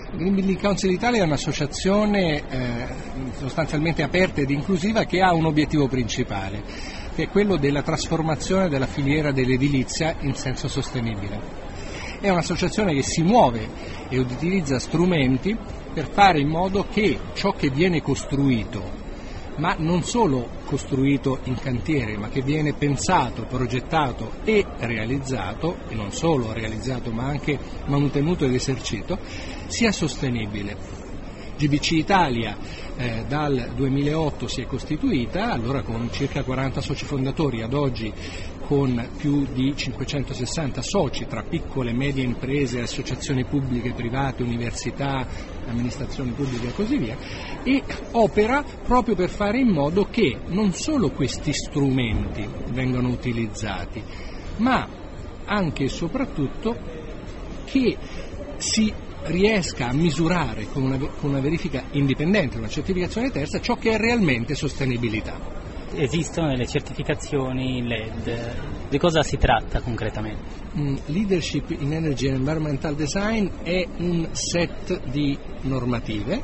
Green Building Council Italia è un'associazione sostanzialmente aperta ed inclusiva che ha un obiettivo principale, che è quello della trasformazione della filiera dell'edilizia in senso sostenibile. È un'associazione che si muove e utilizza strumenti per fare in modo che ciò che viene costruito, ma non solo costruito in cantiere, ma che viene pensato, progettato e realizzato, e non solo realizzato ma anche manutenuto ed esercito, sia sostenibile. GBC Italia dal 2008 si è costituita, allora con circa 40 soci fondatori, ad oggi con più di 560 soci tra piccole e medie imprese, associazioni pubbliche, private, università, amministrazioni pubbliche e così via, e opera proprio per fare in modo che non solo questi strumenti vengano utilizzati, ma anche e soprattutto che si riesca a misurare con una verifica indipendente, una certificazione terza, ciò che è realmente sostenibilità. Esistono delle certificazioni LED, di cosa si tratta concretamente? Leadership in Energy and Environmental Design è un set di normative,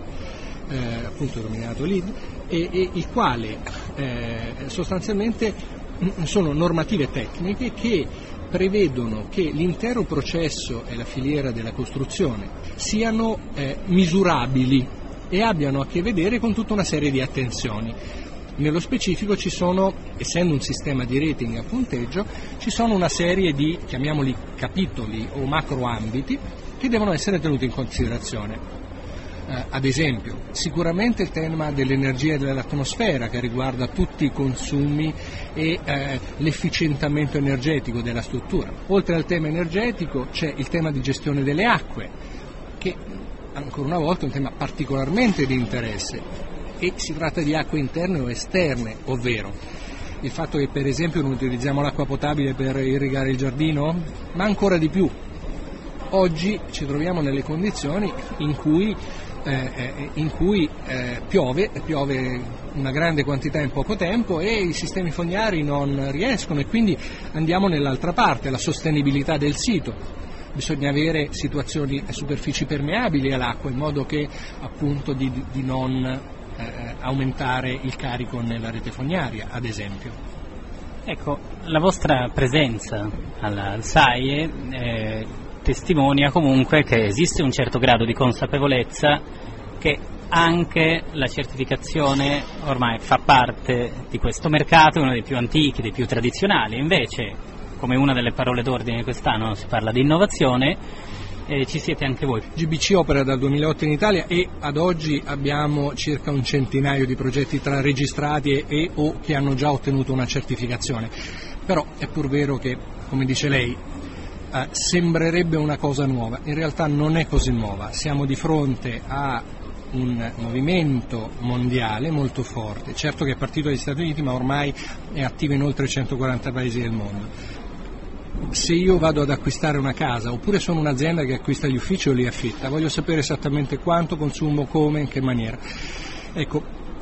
appunto denominato LEED, e il quale sostanzialmente sono normative tecniche che prevedono che l'intero processo e la filiera della costruzione siano misurabili e abbiano a che vedere con tutta una serie di attenzioni. Nello specifico ci sono, essendo un sistema di rating a punteggio, ci sono una serie di, chiamiamoli capitoli o macroambiti, che devono essere tenuti in considerazione. Ad esempio, sicuramente il tema dell'energia e dell'atmosfera, che riguarda tutti i consumi e l'efficientamento energetico della struttura. Oltre al tema energetico c'è il tema di gestione delle acque, che ancora una volta è un tema particolarmente di interesse, e si tratta di acque interne o esterne, ovvero il fatto che per esempio non utilizziamo l'acqua potabile per irrigare il giardino, ma ancora di più. Oggi ci troviamo nelle condizioni in cui piove una grande quantità in poco tempo e i sistemi fognari non riescono, e quindi andiamo nell'altra parte, la sostenibilità del sito. Bisogna avere superfici permeabili all'acqua, in modo che appunto di non aumentare il carico nella rete fognaria, ad esempio. Ecco, la vostra presenza al SAIE testimonia comunque che esiste un certo grado di consapevolezza che anche la certificazione ormai fa parte di questo mercato, uno dei più antichi, dei più tradizionali. Invece, come una delle parole d'ordine quest'anno si parla di innovazione, ci siete anche voi. GBC opera dal 2008 in Italia e ad oggi abbiamo circa un centinaio di progetti tra registrati e o che hanno già ottenuto una certificazione. Però è pur vero che, come dice lei, sembrerebbe una cosa nuova, in realtà non è così nuova. Siamo di fronte a un movimento mondiale molto forte, certo che è partito dagli Stati Uniti ma ormai è attivo in oltre 140 paesi del mondo. Se io vado ad acquistare una casa, oppure sono un'azienda che acquista gli uffici o li affitta, voglio sapere esattamente quanto consumo, come, in che maniera. Ecco,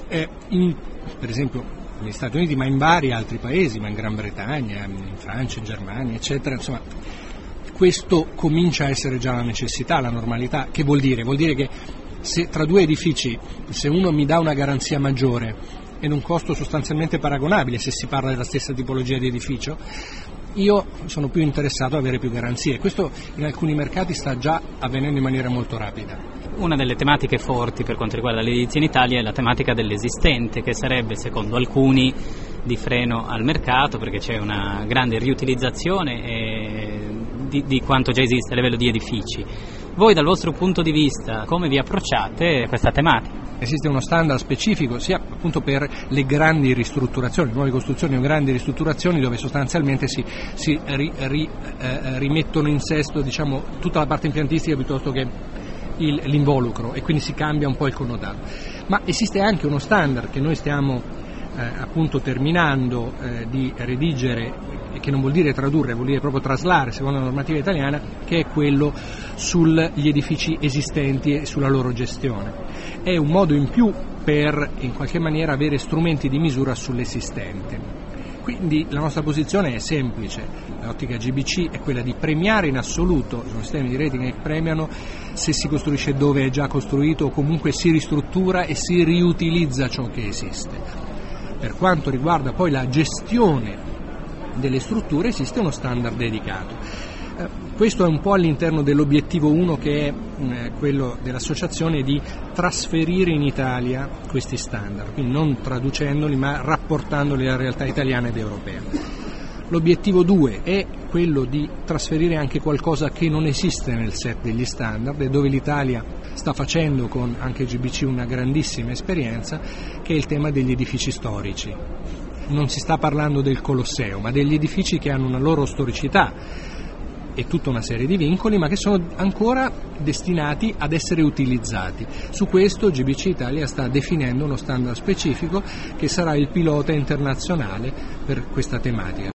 per esempio negli Stati Uniti, ma in vari altri paesi, ma in Gran Bretagna, in Francia, in Germania, eccetera, insomma, questo comincia a essere già la necessità, la normalità. Che vuol dire? Vuol dire che se tra due edifici, se uno mi dà una garanzia maggiore ed un costo sostanzialmente paragonabile, se si parla della stessa tipologia di edificio, io sono più interessato ad avere più garanzie. Questo in alcuni mercati sta già avvenendo in maniera molto rapida. Una delle tematiche forti per quanto riguarda l'edilizia in Italia è la tematica dell'esistente, che sarebbe, secondo alcuni, di freno al mercato, perché c'è una grande riutilizzazione di quanto già esiste a livello di edifici. Voi dal vostro punto di vista come vi approcciate a questa tematica? Esiste uno standard specifico sia appunto per le grandi ristrutturazioni, nuove costruzioni o grandi ristrutturazioni, dove sostanzialmente si rimettono in sesto, diciamo, tutta la parte impiantistica piuttosto che l'involucro, e quindi si cambia un po' il connotato. Ma esiste anche uno standard che noi stiamo appunto terminando di redigere, che non vuol dire tradurre, vuol dire proprio traslare secondo la normativa italiana, che è quello sugli edifici esistenti e sulla loro gestione. È un modo in più per in qualche maniera avere strumenti di misura sull'esistente. Quindi la nostra posizione è semplice, l'ottica GBC è quella di premiare in assoluto, sono sistemi di rating che premiano se si costruisce dove è già costruito o comunque si ristruttura e si riutilizza ciò che esiste. Per quanto riguarda poi la gestione delle strutture esiste uno standard dedicato. Questo è un po' all'interno dell'obiettivo 1 che è quello dell'associazione di trasferire in Italia questi standard, quindi non traducendoli ma rapportandoli alla realtà italiana ed europea. L'obiettivo 2 è quello di trasferire anche qualcosa che non esiste nel set degli standard e dove l'Italia sta facendo con anche GBC una grandissima esperienza, che è il tema degli edifici storici. Non si sta parlando del Colosseo, ma degli edifici che hanno una loro storicità e tutta una serie di vincoli, ma che sono ancora destinati ad essere utilizzati. Su questo GBC Italia sta definendo uno standard specifico che sarà il pilota internazionale per questa tematica.